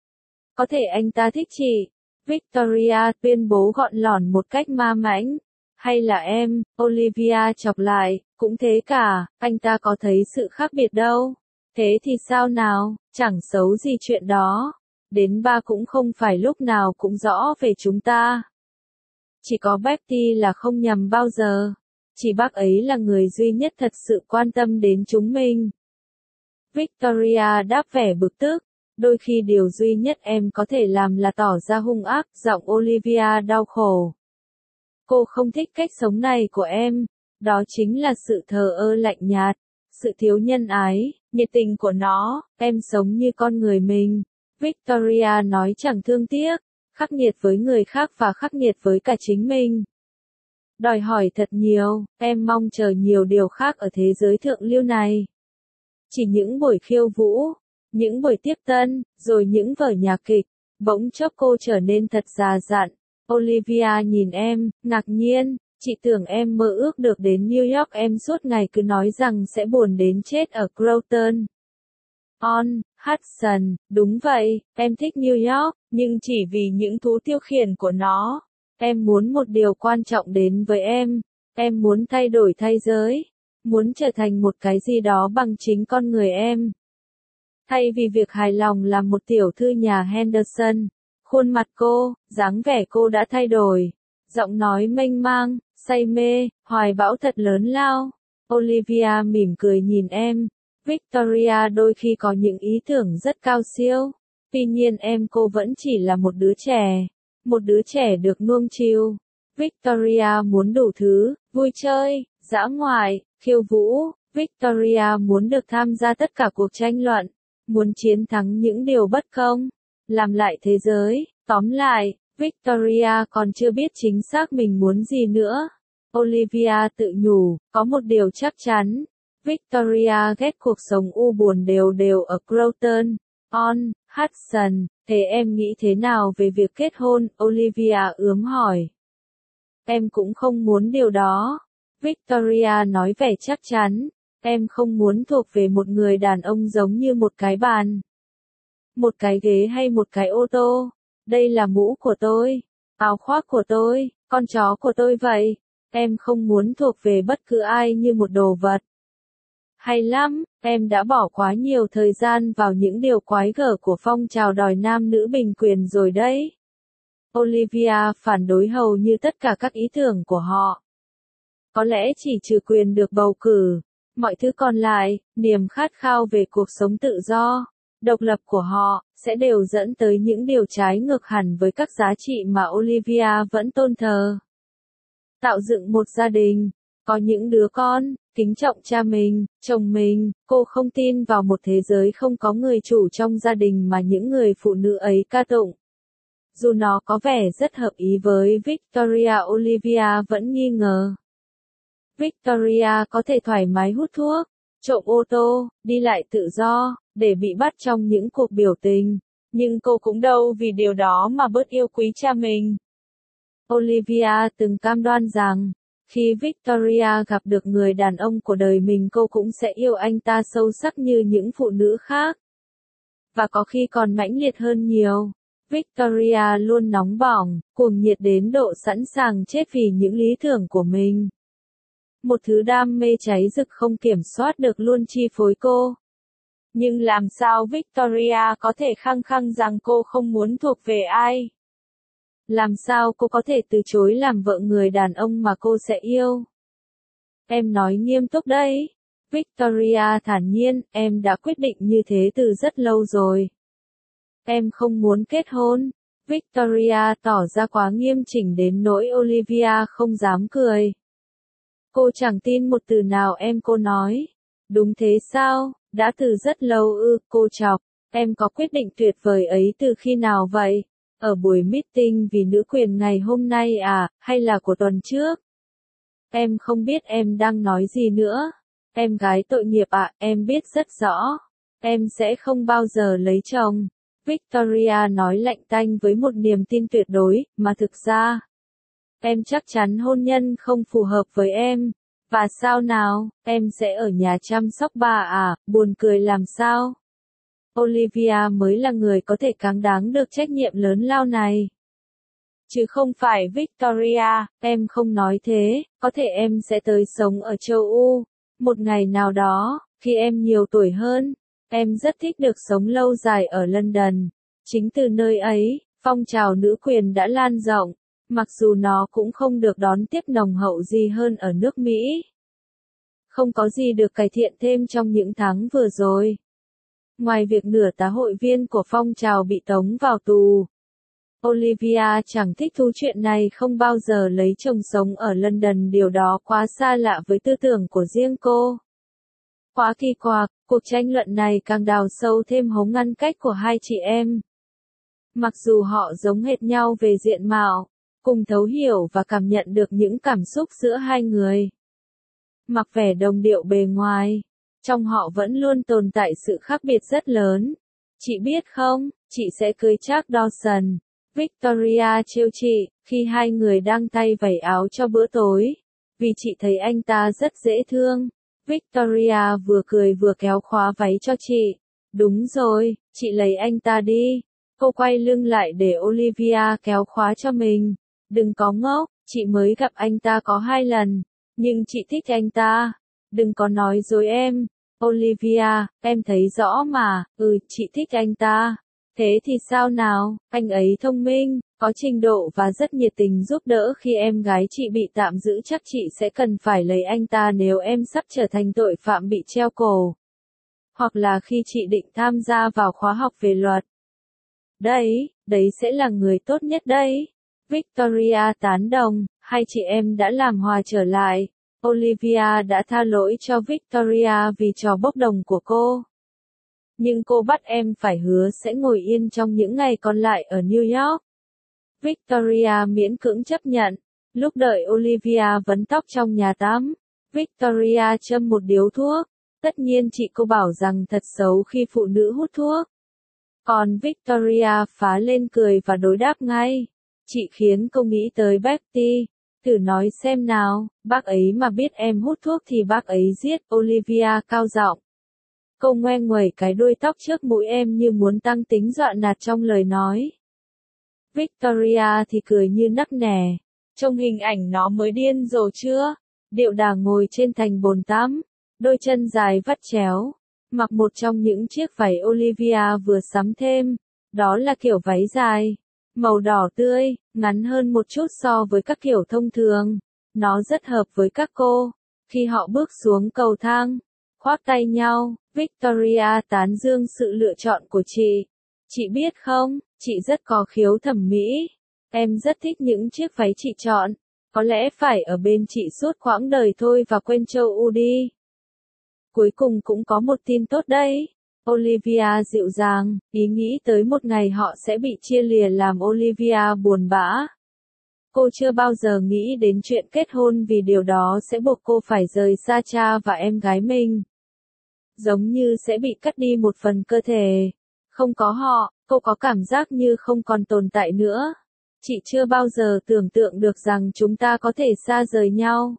Có thể anh ta thích chị. Victoria tuyên bố gọn lỏn một cách ma mãnh. Hay là em, Olivia chọc lại, cũng thế cả, anh ta có thấy sự khác biệt đâu. Thế thì sao nào, chẳng xấu gì chuyện đó. Đến ba cũng không phải lúc nào cũng rõ về chúng ta. Chỉ có Betty là không nhầm bao giờ. Chỉ bác ấy là người duy nhất thật sự quan tâm đến chúng mình. Victoria đáp vẻ bực tức. Đôi khi điều duy nhất em có thể làm là tỏ ra hung ác, giọng Olivia đau khổ. Cô không thích cách sống này của em. Đó chính là sự thờ ơ lạnh nhạt, sự thiếu nhân ái, nhiệt tình của nó, em sống như con người mình. Victoria nói chẳng thương tiếc, khắc nghiệt với người khác và khắc nghiệt với cả chính mình. Đòi hỏi thật nhiều, em mong chờ nhiều điều khác ở thế giới thượng lưu này. Chỉ những buổi khiêu vũ, những buổi tiếp tân, rồi những vở nhạc kịch, bỗng chốc cô trở nên thật già dặn. Olivia nhìn em, ngạc nhiên, chị tưởng em mơ ước được đến New York, em suốt ngày cứ nói rằng sẽ buồn đến chết ở Croton. On, Hudson, đúng vậy, em thích New York, nhưng chỉ vì những thú tiêu khiển của nó. Em muốn một điều quan trọng đến với em muốn thay đổi thế giới, muốn trở thành một cái gì đó bằng chính con người em. Thay vì việc hài lòng làm một tiểu thư nhà Henderson, khuôn mặt cô, dáng vẻ cô đã thay đổi. Giọng nói mênh mang, say mê, hoài bão thật lớn lao. Olivia mỉm cười nhìn em. Victoria đôi khi có những ý tưởng rất cao siêu. Tuy nhiên cô vẫn chỉ là một đứa trẻ. Một đứa trẻ được nuông chiều. Victoria muốn đủ thứ, vui chơi, dã ngoại, khiêu vũ. Victoria muốn được tham gia tất cả cuộc tranh luận. Muốn chiến thắng những điều bất công. Làm lại thế giới. Tóm lại, Victoria còn chưa biết chính xác mình muốn gì nữa. Olivia tự nhủ, có một điều chắc chắn. Victoria ghét cuộc sống u buồn đều đều ở Croton, on, Hudson. Thế em nghĩ thế nào về việc kết hôn? Olivia ướm hỏi. Em cũng không muốn điều đó. Victoria nói vẻ chắc chắn. Em không muốn thuộc về một người đàn ông giống như một cái bàn, một cái ghế hay một cái ô tô. Đây là mũ của tôi, áo khoác của tôi, con chó của tôi vậy. Em không muốn thuộc về bất cứ ai như một đồ vật. Hay lắm, em đã bỏ quá nhiều thời gian vào những điều quái gở của phong trào đòi nam nữ bình quyền rồi đấy. Olivia phản đối hầu như tất cả các ý tưởng của họ. Có lẽ chỉ trừ quyền được bầu cử, mọi thứ còn lại, niềm khát khao về cuộc sống tự do, độc lập của họ, sẽ đều dẫn tới những điều trái ngược hẳn với các giá trị mà Olivia vẫn tôn thờ. Tạo dựng một gia đình, có những đứa con, kính trọng cha mình, chồng mình, cô không tin vào một thế giới không có người chủ trong gia đình mà những người phụ nữ ấy ca tụng. Dù nó có vẻ rất hợp ý với Victoria, Olivia vẫn nghi ngờ. Victoria có thể thoải mái hút thuốc, trộm ô tô, đi lại tự do, để bị bắt trong những cuộc biểu tình. Nhưng cô cũng đâu vì điều đó mà bớt yêu quý cha mình. Olivia từng cam đoan rằng, khi Victoria gặp được người đàn ông của đời mình cô cũng sẽ yêu anh ta sâu sắc như những phụ nữ khác. Và có khi còn mãnh liệt hơn nhiều. Victoria luôn nóng bỏng, cuồng nhiệt đến độ sẵn sàng chết vì những lý tưởng của mình. Một thứ đam mê cháy rực không kiểm soát được luôn chi phối cô. Nhưng làm sao Victoria có thể khăng khăng rằng cô không muốn thuộc về ai? Làm sao cô có thể từ chối làm vợ người đàn ông mà cô sẽ yêu? Em nói nghiêm túc đấy. Victoria thản nhiên, em đã quyết định như thế từ rất lâu rồi. Em không muốn kết hôn. Victoria tỏ ra quá nghiêm chỉnh đến nỗi Olivia không dám cười. Cô chẳng tin một từ nào cô nói. Đúng thế sao, đã từ rất lâu cô chọc. Em có quyết định tuyệt vời ấy từ khi nào vậy? Ở buổi meeting vì nữ quyền ngày hôm nay à, hay là của tuần trước? Em không biết em đang nói gì nữa. Em gái tội nghiệp ạ, em biết rất rõ. Em sẽ không bao giờ lấy chồng. Victoria nói lạnh tanh với một niềm tin tuyệt đối, mà thực ra, em chắc chắn hôn nhân không phù hợp với em. Và sao nào, em sẽ ở nhà chăm sóc bà à, buồn cười làm sao? Olivia mới là người có thể cáng đáng được trách nhiệm lớn lao này. Chứ không phải Victoria, em không nói thế, có thể em sẽ tới sống ở châu Âu. Một ngày nào đó, khi em nhiều tuổi hơn, em rất thích được sống lâu dài ở London. Chính từ nơi ấy, phong trào nữ quyền đã lan rộng, mặc dù nó cũng không được đón tiếp nồng hậu gì hơn ở nước Mỹ. Không có gì được cải thiện thêm trong những tháng vừa rồi. Ngoài việc nửa tá hội viên của phong trào bị tống vào tù. Olivia chẳng thích thú chuyện này, không bao giờ lấy chồng sống ở London, điều đó quá xa lạ với tư tưởng của riêng cô. Quá kỳ quặc, cuộc tranh luận này càng đào sâu thêm hố ngăn cách của hai chị em. Mặc dù họ giống hệt nhau về diện mạo, cùng thấu hiểu và cảm nhận được những cảm xúc giữa hai người. Mặc vẻ đồng điệu bề ngoài, trong họ vẫn luôn tồn tại sự khác biệt rất lớn. Chị biết không, chị sẽ cưới Jack Dawson. Victoria trêu chị, khi hai người đang tay vẩy áo cho bữa tối. Vì chị thấy anh ta rất dễ thương. Victoria vừa cười vừa kéo khóa váy cho chị. Đúng rồi, chị lấy anh ta đi. Cô quay lưng lại để Olivia kéo khóa cho mình. Đừng có ngốc, chị mới gặp anh ta có 2 lần. Nhưng chị thích anh ta. Đừng có nói dối em. Olivia, em thấy rõ mà, chị thích anh ta. Thế thì sao nào, anh ấy thông minh, có trình độ và rất nhiệt tình giúp đỡ khi em gái chị bị tạm giữ, chắc chị sẽ cần phải lấy anh ta nếu em sắp trở thành tội phạm bị treo cổ. Hoặc là khi chị định tham gia vào khóa học về luật. Đấy sẽ là người tốt nhất đấy. Victoria tán đồng, hai chị em đã làm hòa trở lại. Olivia đã tha lỗi cho Victoria vì trò bốc đồng của cô. Nhưng cô bắt em phải hứa sẽ ngồi yên trong những ngày còn lại ở New York. Victoria miễn cưỡng chấp nhận. Lúc đợi Olivia vấn tóc trong nhà tắm, Victoria châm một điếu thuốc. Tất nhiên cô bảo rằng thật xấu khi phụ nữ hút thuốc. Còn Victoria phá lên cười và đối đáp ngay. Chị khiến cô nghĩ tới Betty. Thử nói xem nào, bác ấy mà biết em hút thuốc thì bác ấy giết. Olivia cao giọng. Cô ngoe nguẩy cái đuôi tóc trước mũi em như muốn tăng tính dọa nạt trong lời nói. Victoria thì cười như nắc nẻ. Trông hình ảnh nó mới điên rồ chưa? Điệu đà ngồi trên thành bồn tắm, đôi chân dài vắt chéo, mặc một trong những chiếc váy Olivia vừa sắm thêm. Đó là kiểu váy dài, màu đỏ tươi, ngắn hơn một chút so với các kiểu thông thường. Nó rất hợp với các cô. Khi họ bước xuống cầu thang, khoác tay nhau, Victoria tán dương sự lựa chọn của chị. Chị biết không, chị rất có khiếu thẩm mỹ. Em rất thích những chiếc váy chị chọn. Có lẽ phải ở bên chị suốt quãng đời thôi và quên châu U đi. Cuối cùng cũng có một tin tốt đấy. Olivia dịu dàng, ý nghĩ tới một ngày họ sẽ bị chia lìa làm Olivia buồn bã. Cô chưa bao giờ nghĩ đến chuyện kết hôn vì điều đó sẽ buộc cô phải rời xa cha và em gái mình. Giống như sẽ bị cắt đi một phần cơ thể. Không có họ, cô có cảm giác như không còn tồn tại nữa. Chị chưa bao giờ tưởng tượng được rằng chúng ta có thể xa rời nhau.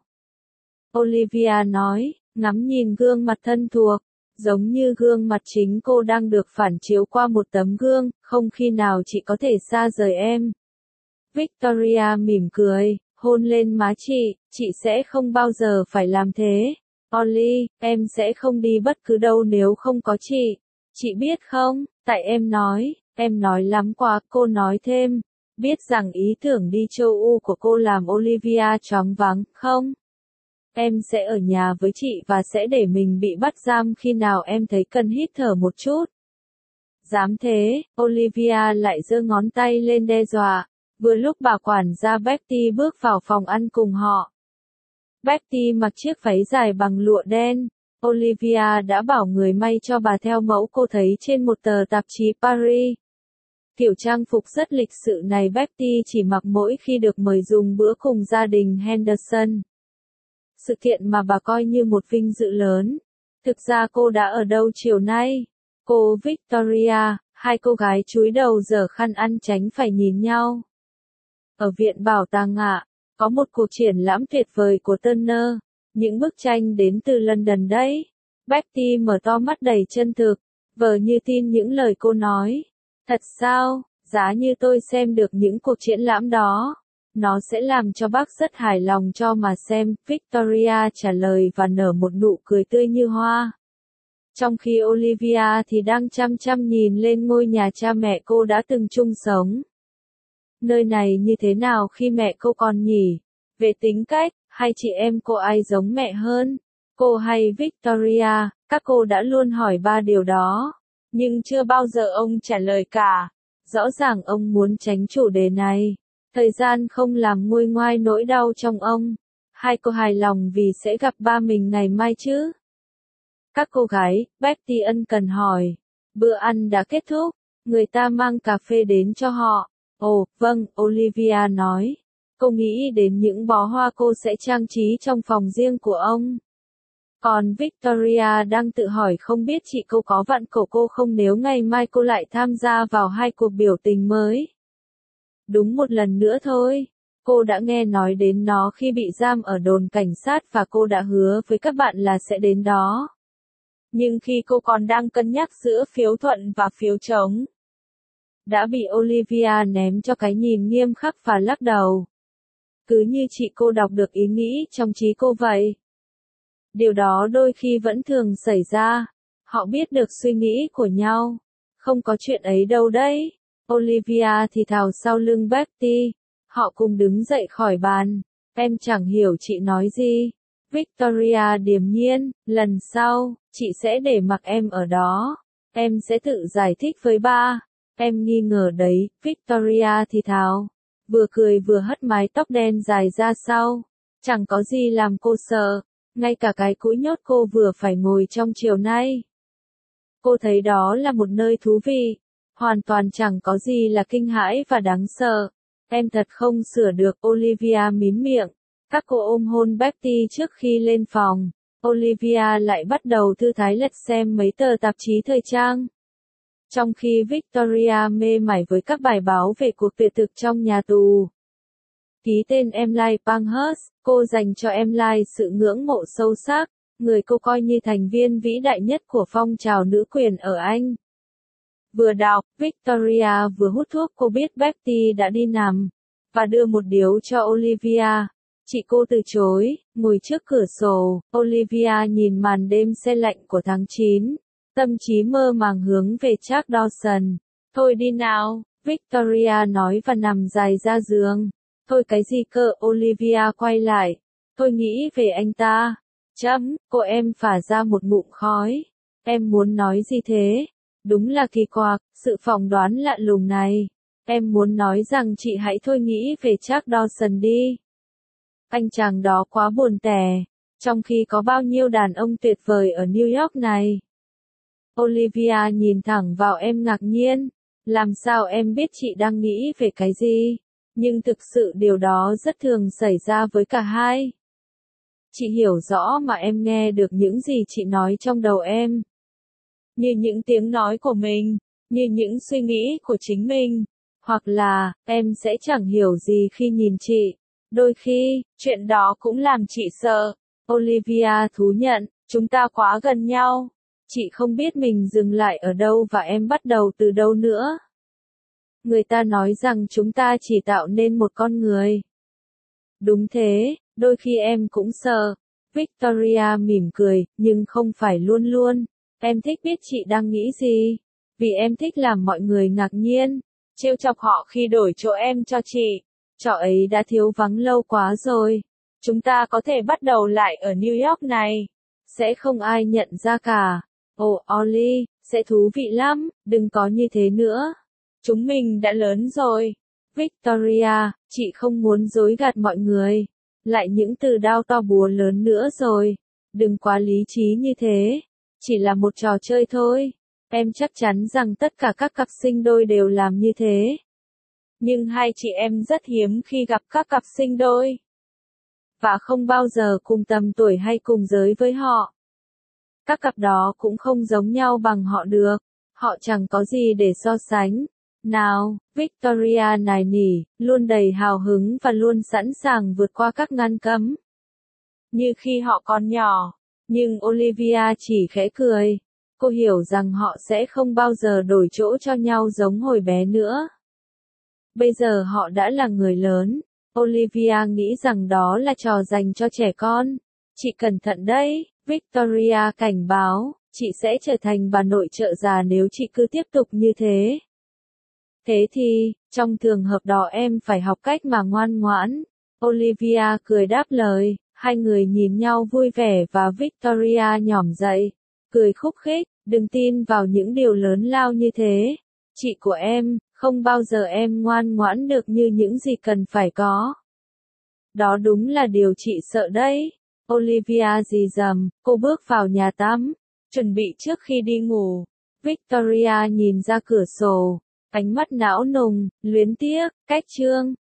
Olivia nói, ngắm nhìn gương mặt thân thuộc, giống như gương mặt chính cô đang được phản chiếu qua một tấm gương, không khi nào chị có thể xa rời em. Victoria mỉm cười, hôn lên má chị sẽ không bao giờ phải làm thế. Ollie, em sẽ không đi bất cứ đâu nếu không có chị. Chị biết không, tại em nói lắm quá, cô nói thêm. Biết rằng ý tưởng đi châu U của cô làm Olivia choáng váng, không? Em sẽ ở nhà với chị và sẽ để mình bị bắt giam khi nào em thấy cần hít thở một chút. Dám thế, Olivia lại giơ ngón tay lên đe dọa. Vừa lúc bà quản gia Betty bước vào phòng ăn cùng họ. Betty mặc chiếc váy dài bằng lụa đen. Olivia đã bảo người may cho bà theo mẫu cô thấy trên một tờ tạp chí Paris. Kiểu trang phục rất lịch sự này Betty chỉ mặc mỗi khi được mời dùng bữa cùng gia đình Henderson. Sự kiện mà bà coi như một vinh dự lớn. Thực ra cô đã ở đâu chiều nay? Cô Victoria, hai cô gái chúi đầu giở khăn ăn tránh phải nhìn nhau. Ở viện bảo tàng ạ, có một cuộc triển lãm tuyệt vời của Turner. Những bức tranh đến từ London đấy. Betty mở to mắt đầy chân thực, vờ như tin những lời cô nói. Thật sao, giá như tôi xem được những cuộc triển lãm đó. Nó sẽ làm cho bác rất hài lòng cho mà xem, Victoria trả lời và nở một nụ cười tươi như hoa. Trong khi Olivia thì đang chăm chăm nhìn lên ngôi nhà cha mẹ cô đã từng chung sống. Nơi này như thế nào khi mẹ cô còn nhỉ? Về tính cách, hai chị em cô ai giống mẹ hơn? Cô hay Victoria, các cô đã luôn hỏi ba điều đó. Nhưng chưa bao giờ ông trả lời cả. Rõ ràng ông muốn tránh chủ đề này. Thời gian không làm nguôi ngoai nỗi đau trong ông. Hai cô hài lòng vì sẽ gặp ba mình ngày mai chứ? Các cô gái, Betty ân cần hỏi. Bữa ăn đã kết thúc, người ta mang cà phê đến cho họ. Ồ, vâng, Olivia nói. Cô nghĩ đến những bó hoa cô sẽ trang trí trong phòng riêng của ông. Còn Victoria đang tự hỏi không biết chị cô có vặn cổ cô không nếu ngày mai cô lại tham gia vào hai cuộc biểu tình mới. Đúng một lần nữa thôi. Cô đã nghe nói đến nó khi bị giam ở đồn cảnh sát và cô đã hứa với các bạn là sẽ đến đó. Nhưng khi cô còn đang cân nhắc giữa phiếu thuận và phiếu chống, đã bị Olivia ném cho cái nhìn nghiêm khắc và lắc đầu. Cứ như chị cô đọc được ý nghĩ trong trí cô vậy. Điều đó đôi khi vẫn thường xảy ra. Họ biết được suy nghĩ của nhau. Không có chuyện ấy đâu đấy. Olivia thì thào sau lưng Betty. Họ cùng đứng dậy khỏi bàn. Em chẳng hiểu chị nói gì. Victoria điềm nhiên, lần sau, chị sẽ để mặc em ở đó. Em sẽ tự giải thích với ba. Em nghi ngờ đấy, Victoria thì thào. Vừa cười vừa hất mái tóc đen dài ra sau. Chẳng có gì làm cô sợ. Ngay cả cái cũi nhốt cô vừa phải ngồi trong chiều nay. Cô thấy đó là một nơi thú vị. Hoàn toàn chẳng có gì là kinh hãi và đáng sợ. Em thật không sửa được, Olivia mím miệng. Các cô ôm hôn Betty trước khi lên phòng. Olivia lại bắt đầu thư thái lật xem mấy tờ tạp chí thời trang. Trong khi Victoria mê mải với các bài báo về cuộc tuyệt thực trong nhà tù. Ký tên Emily Pankhurst, cô dành cho Emily sự ngưỡng mộ sâu sắc, người cô coi như thành viên vĩ đại nhất của phong trào nữ quyền ở Anh. Vừa đọc, Victoria vừa hút thuốc cô biết Betty đã đi nằm, và đưa một điếu cho Olivia. Chị cô từ chối, ngồi trước cửa sổ, Olivia nhìn màn đêm se lạnh của tháng 9, tâm trí mơ màng hướng về Jack Dawson. Thôi đi nào, Victoria nói và nằm dài ra giường. Thôi cái gì cơ, Olivia quay lại. Tôi nghĩ về anh ta. Cô em phả ra một ngụm khói. Em muốn nói gì thế? Đúng là kỳ quặc, sự phỏng đoán lạ lùng này. Em muốn nói rằng chị hãy thôi nghĩ về Jack Dawson đi. Anh chàng đó quá buồn tẻ, trong khi có bao nhiêu đàn ông tuyệt vời ở New York này. Olivia nhìn thẳng vào em ngạc nhiên. Làm sao em biết chị đang nghĩ về cái gì? Nhưng thực sự điều đó rất thường xảy ra với cả hai. Chị hiểu rõ mà em nghe được những gì chị nói trong đầu em. Như những tiếng nói của mình, như những suy nghĩ của chính mình. Hoặc là, em sẽ chẳng hiểu gì khi nhìn chị. Đôi khi, chuyện đó cũng làm chị sợ. Olivia thú nhận, chúng ta quá gần nhau. Chị không biết mình dừng lại ở đâu và em bắt đầu từ đâu nữa. Người ta nói rằng chúng ta chỉ tạo nên một con người. Đúng thế, đôi khi em cũng sợ. Victoria mỉm cười, nhưng không phải luôn luôn. Em thích biết chị đang nghĩ gì. Vì em thích làm mọi người ngạc nhiên. Trêu chọc họ khi đổi chỗ em cho chị. Trò ấy đã thiếu vắng lâu quá rồi. Chúng ta có thể bắt đầu lại ở New York này. Sẽ không ai nhận ra cả. Ồ, Ollie, sẽ thú vị lắm, đừng có như thế nữa. Chúng mình đã lớn rồi. Victoria, chị không muốn dối gạt mọi người. Lại những từ đao to búa lớn nữa rồi. Đừng quá lý trí như thế. Chỉ là một trò chơi thôi. Em chắc chắn rằng tất cả các cặp sinh đôi đều làm như thế. Nhưng hai chị em rất hiếm khi gặp các cặp sinh đôi. Và không bao giờ cùng tầm tuổi hay cùng giới với họ. Các cặp đó cũng không giống nhau bằng họ được. Họ chẳng có gì để so sánh. Nào, Victoria nài nỉ, luôn đầy hào hứng và luôn sẵn sàng vượt qua các ngăn cấm. Như khi họ còn nhỏ. Nhưng Olivia chỉ khẽ cười. Cô hiểu rằng họ sẽ không bao giờ đổi chỗ cho nhau giống hồi bé nữa. Bây giờ họ đã là người lớn. Olivia nghĩ rằng đó là trò dành cho trẻ con. Chị cẩn thận đấy, Victoria cảnh báo, chị sẽ trở thành bà nội trợ già nếu chị cứ tiếp tục như thế. Thế thì, trong trường hợp đó em phải học cách mà ngoan ngoãn. Olivia cười đáp lời, hai người nhìn nhau vui vẻ và Victoria nhỏm dậy, cười khúc khích, đừng tin vào những điều lớn lao như thế. Chị của em, Không bao giờ em ngoan ngoãn được như những gì cần phải có. Đó đúng là điều chị sợ đấy. Olivia rì rầm, cô bước vào nhà tắm, chuẩn bị trước khi đi ngủ. Victoria nhìn ra cửa sổ, ánh mắt não nùng, luyến tiếc, cách trương.